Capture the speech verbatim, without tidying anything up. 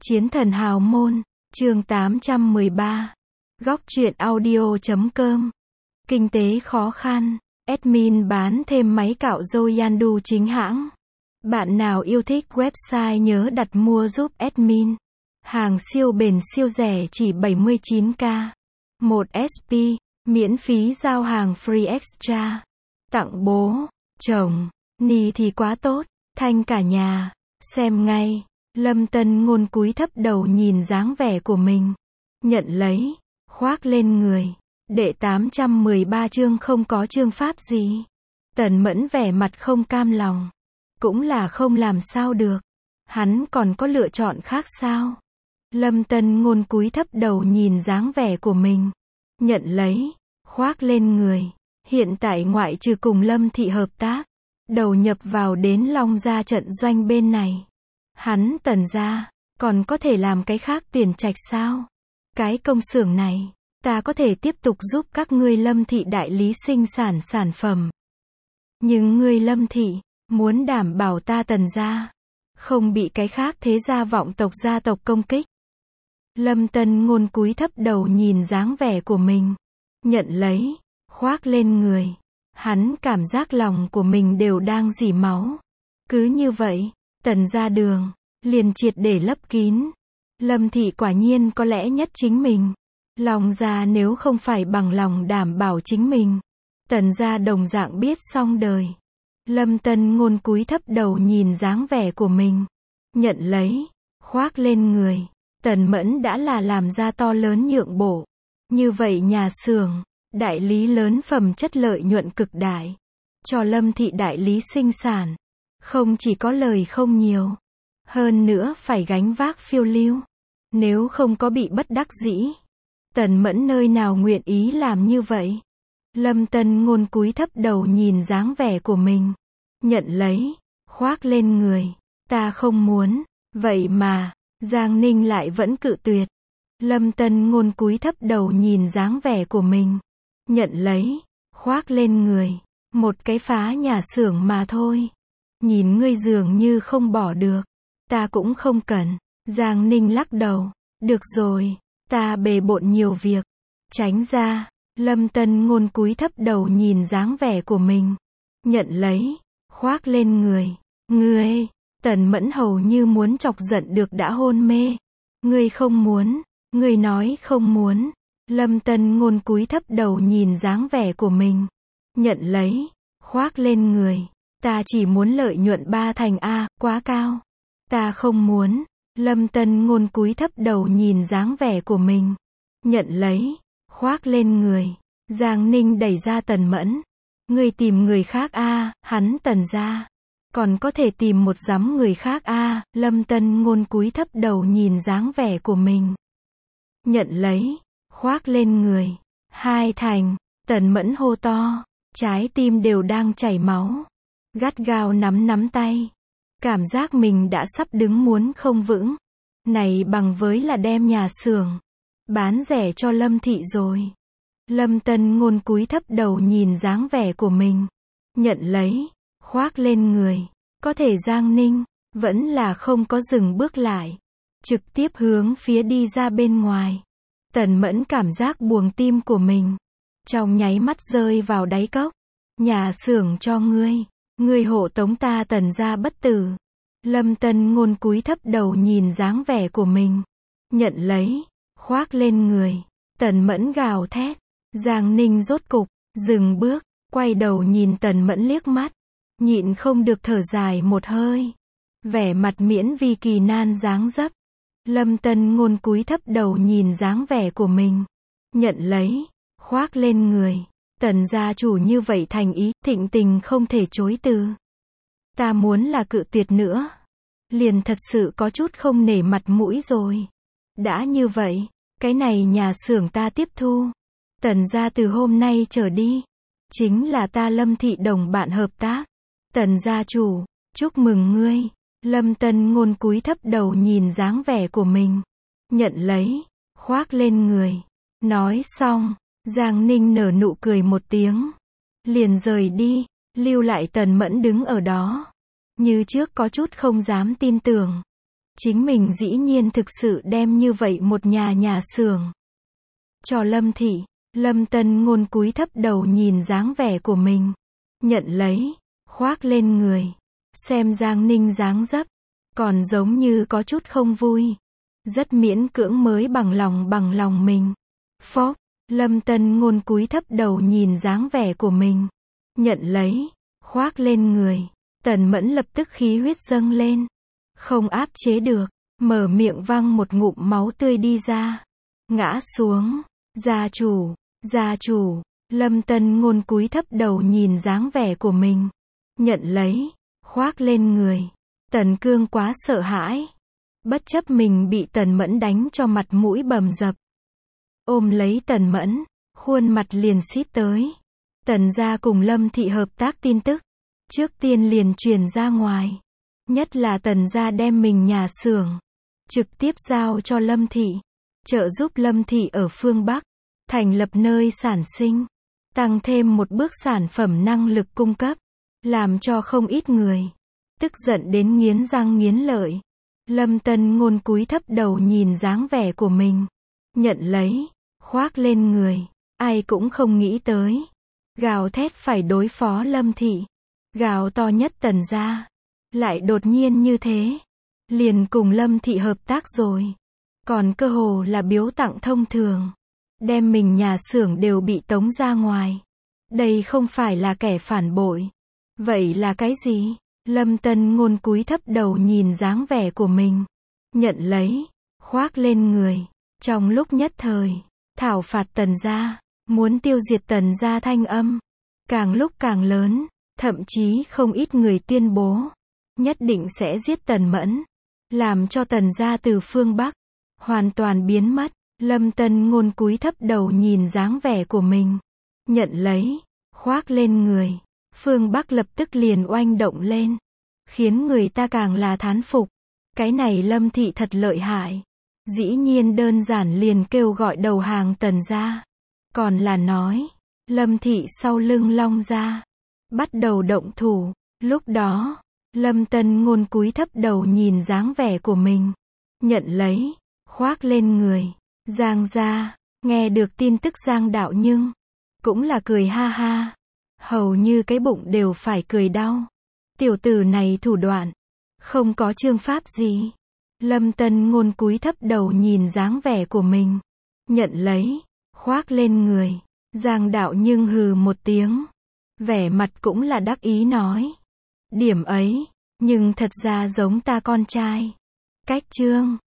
Chiến thần hào môn, chương tám trăm mười ba. Góc truyện audio chấm com. Kinh tế khó khăn, admin bán thêm máy cạo râu Yandu chính hãng. Bạn nào yêu thích website nhớ đặt mua giúp admin. Hàng siêu bền siêu rẻ chỉ bảy mươi chín k. một ét pê, miễn phí giao hàng free extra. Tặng bố, chồng, ni thì quá tốt, thanh cả nhà, xem ngay. Lâm Tân Ngôn cúi thấp đầu nhìn dáng vẻ của mình. Nhận lấy, khoác lên người. Đệ tám trăm mười ba chương không có chương pháp gì. Tần Mẫn vẻ mặt không cam lòng. Cũng là không làm sao được. Hắn còn có lựa chọn khác sao? Lâm Tân Ngôn cúi thấp đầu nhìn dáng vẻ của mình. Nhận lấy, khoác lên người. Hiện tại ngoại trừ cùng Lâm Thị hợp tác, đầu nhập vào đến Long Gia trận doanh bên này. Hắn Tần gia, còn có thể làm cái khác tuyển trạch sao? Cái công xưởng này, ta có thể tiếp tục giúp các ngươi Lâm Thị đại lý sinh sản sản phẩm. Nhưng ngươi Lâm Thị, muốn đảm bảo ta Tần gia, không bị cái khác thế gia vọng tộc gia tộc công kích. Lâm Tân Ngôn cúi thấp đầu nhìn dáng vẻ của mình. Nhận lấy, khoác lên người. Hắn cảm giác lòng của mình đều đang rỉ máu. Cứ như vậy, Tần gia đường, liền triệt để lấp kín. Lâm Thị quả nhiên có lẽ nhất chính mình. Long gia nếu không phải bằng lòng đảm bảo chính mình, Tần gia đồng dạng biết xong đời. Lâm Tân Ngôn cúi thấp đầu nhìn dáng vẻ của mình. Nhận lấy, khoác lên người. Tần Mẫn đã là làm ra to lớn nhượng bộ. Như vậy nhà xưởng, đại lý lớn phẩm chất lợi nhuận cực đại. Cho Lâm Thị đại lý sinh sản. Không chỉ có lời không nhiều. Hơn nữa phải gánh vác phiêu lưu. Nếu không có bị bất đắc dĩ, Tần Mẫn nơi nào nguyện ý làm như vậy. Lâm Tân Ngôn cúi thấp đầu nhìn dáng vẻ của mình. Nhận lấy, khoác lên người. Ta không muốn, vậy mà, Giang Ninh lại vẫn cự tuyệt. Lâm Tân Ngôn cúi thấp đầu nhìn dáng vẻ của mình. Nhận lấy, khoác lên người. Một cái phá nhà xưởng mà thôi. Nhìn ngươi dường như không bỏ được. Ta cũng không cần. Giang Ninh lắc đầu. Được rồi, ta bề bộn nhiều việc. Tránh ra. Lâm Tân Ngôn cúi thấp đầu nhìn dáng vẻ của mình. Nhận lấy, khoác lên người. Ngươi, Tần Mẫn hầu như muốn chọc giận được đã hôn mê. Ngươi không muốn, ngươi nói không muốn. Lâm Tân Ngôn cúi thấp đầu nhìn dáng vẻ của mình. Nhận lấy, khoác lên người. Ta chỉ muốn lợi nhuận ba thành a, quá cao. Ta không muốn. Lâm Tân Ngôn cúi thấp đầu nhìn dáng vẻ của mình. Nhận lấy, khoác lên người. Giang Ninh đẩy ra Tần Mẫn. Ngươi tìm người khác a, hắn Tần gia. Còn có thể tìm một giám người khác a. Lâm Tân Ngôn cúi thấp đầu nhìn dáng vẻ của mình. Nhận lấy, khoác lên người. Hai thành. Tần Mẫn hô to. Trái tim đều đang chảy máu. Gắt gao nắm nắm tay. Cảm giác mình đã sắp đứng muốn không vững. Này bằng với là đem nhà xưởng bán rẻ cho Lâm Thị rồi. Lâm Tân Ngôn cúi thấp đầu nhìn dáng vẻ của mình. Nhận lấy, khoác lên người. Có thể Giang Ninh vẫn là không có dừng bước lại. Trực tiếp hướng phía đi ra bên ngoài. Tần Mẫn cảm giác buồng tim của mình trong nháy mắt rơi vào đáy cốc. Nhà xưởng cho ngươi. Ngươi hộ tống ta Tần gia bất tử. Lâm Tân Ngôn cúi thấp đầu nhìn dáng vẻ của mình. Nhận lấy, khoác lên người. Tần Mẫn gào thét. Giang Ninh rốt cục, dừng bước, quay đầu nhìn Tần Mẫn liếc mắt. Nhịn không được thở dài một hơi. Vẻ mặt miễn vi kỳ nan dáng dấp. Lâm Tân Ngôn cúi thấp đầu nhìn dáng vẻ của mình. Nhận lấy, khoác lên người. Tần gia chủ như vậy thành ý, thịnh tình không thể chối từ. Ta muốn là cự tuyệt nữa. Liền thật sự có chút không nể mặt mũi rồi. Đã như vậy, cái này nhà xưởng ta tiếp thu. Tần gia từ hôm nay trở đi, chính là ta Lâm Thị đồng bạn hợp tác. Tần gia chủ, chúc mừng ngươi. Lâm Tân Ngôn cúi thấp đầu nhìn dáng vẻ của mình. Nhận lấy, khoác lên người. Nói xong, Giang Ninh nở nụ cười một tiếng. Liền rời đi, lưu lại Tần Mẫn đứng ở đó. Như trước có chút không dám tin tưởng. Chính mình dĩ nhiên thực sự đem như vậy một nhà nhà xưởng cho Lâm Thị. Lâm Tân Ngôn cúi thấp đầu nhìn dáng vẻ của mình. Nhận lấy, khoác lên người. Xem Giang Ninh dáng dấp, còn giống như có chút không vui. Rất miễn cưỡng mới bằng lòng bằng lòng mình. Phốc, Lâm Tân Ngôn cúi thấp đầu nhìn dáng vẻ của mình. Nhận lấy, khoác lên người. Tần Mẫn lập tức khí huyết dâng lên. Không áp chế được, mở miệng văng một ngụm máu tươi đi ra. Ngã xuống, gia chủ, gia chủ, Lâm Tân Ngôn cúi thấp đầu nhìn dáng vẻ của mình. Nhận lấy, khoác lên người. Tần Cương quá sợ hãi. Bất chấp mình bị Tần Mẫn đánh cho mặt mũi bầm dập. Ôm lấy Tần Mẫn, khuôn mặt liền xít tới. Tần gia cùng Lâm Thị hợp tác tin tức. Trước tiên liền truyền ra ngoài. Nhất là Tần gia đem mình nhà xưởng trực tiếp giao cho Lâm Thị. Trợ giúp Lâm Thị ở phương Bắc. Thành lập nơi sản sinh. Tăng thêm một bước sản phẩm năng lực cung cấp. Làm cho không ít người tức giận đến nghiến răng nghiến lợi. Lâm Tân Ngôn cúi thấp đầu nhìn dáng vẻ của mình. Nhận lấy, khoác lên người. Ai cũng không nghĩ tới. Gào thét phải đối phó Lâm Thị. Gào to nhất Tần gia. Lại đột nhiên như thế. Liền cùng Lâm Thị hợp tác rồi. Còn cơ hồ là biếu tặng thông thường. Đem mình nhà xưởng đều bị tống ra ngoài. Đây không phải là kẻ phản bội. Vậy là cái gì? Lâm Tân Ngôn cúi thấp đầu nhìn dáng vẻ của mình. Nhận lấy, khoác lên người. Trong lúc nhất thời, thảo phạt Tần gia, muốn tiêu diệt Tần gia thanh âm. Càng lúc càng lớn, thậm chí không ít người tuyên bố. Nhất định sẽ giết Tần Mẫn. Làm cho Tần gia từ phương Bắc hoàn toàn biến mất. Lâm Tân Ngôn cúi thấp đầu nhìn dáng vẻ của mình. Nhận lấy, khoác lên người. Phương Bắc lập tức liền oanh động lên. Khiến người ta càng là thán phục. Cái này Lâm Thị thật lợi hại. Dĩ nhiên đơn giản liền kêu gọi đầu hàng Tần gia. Còn là nói, Lâm Thị sau lưng Long gia. Bắt đầu động thủ. Lúc đó, Lâm Tân Ngôn cúi thấp đầu nhìn dáng vẻ của mình. Nhận lấy, khoác lên người. Giang gia, nghe được tin tức Giang đạo nhưng cũng là cười ha ha. Hầu như cái bụng đều phải cười đau. Tiểu tử này thủ đoạn, không có chương pháp gì. Lâm Tân Ngôn cúi thấp đầu nhìn dáng vẻ của mình. Nhận lấy, khoác lên người. Giang đạo nhưng hừ một tiếng. Vẻ mặt cũng là đắc ý nói. Điểm ấy, nhưng thật ra giống ta con trai. Cách chương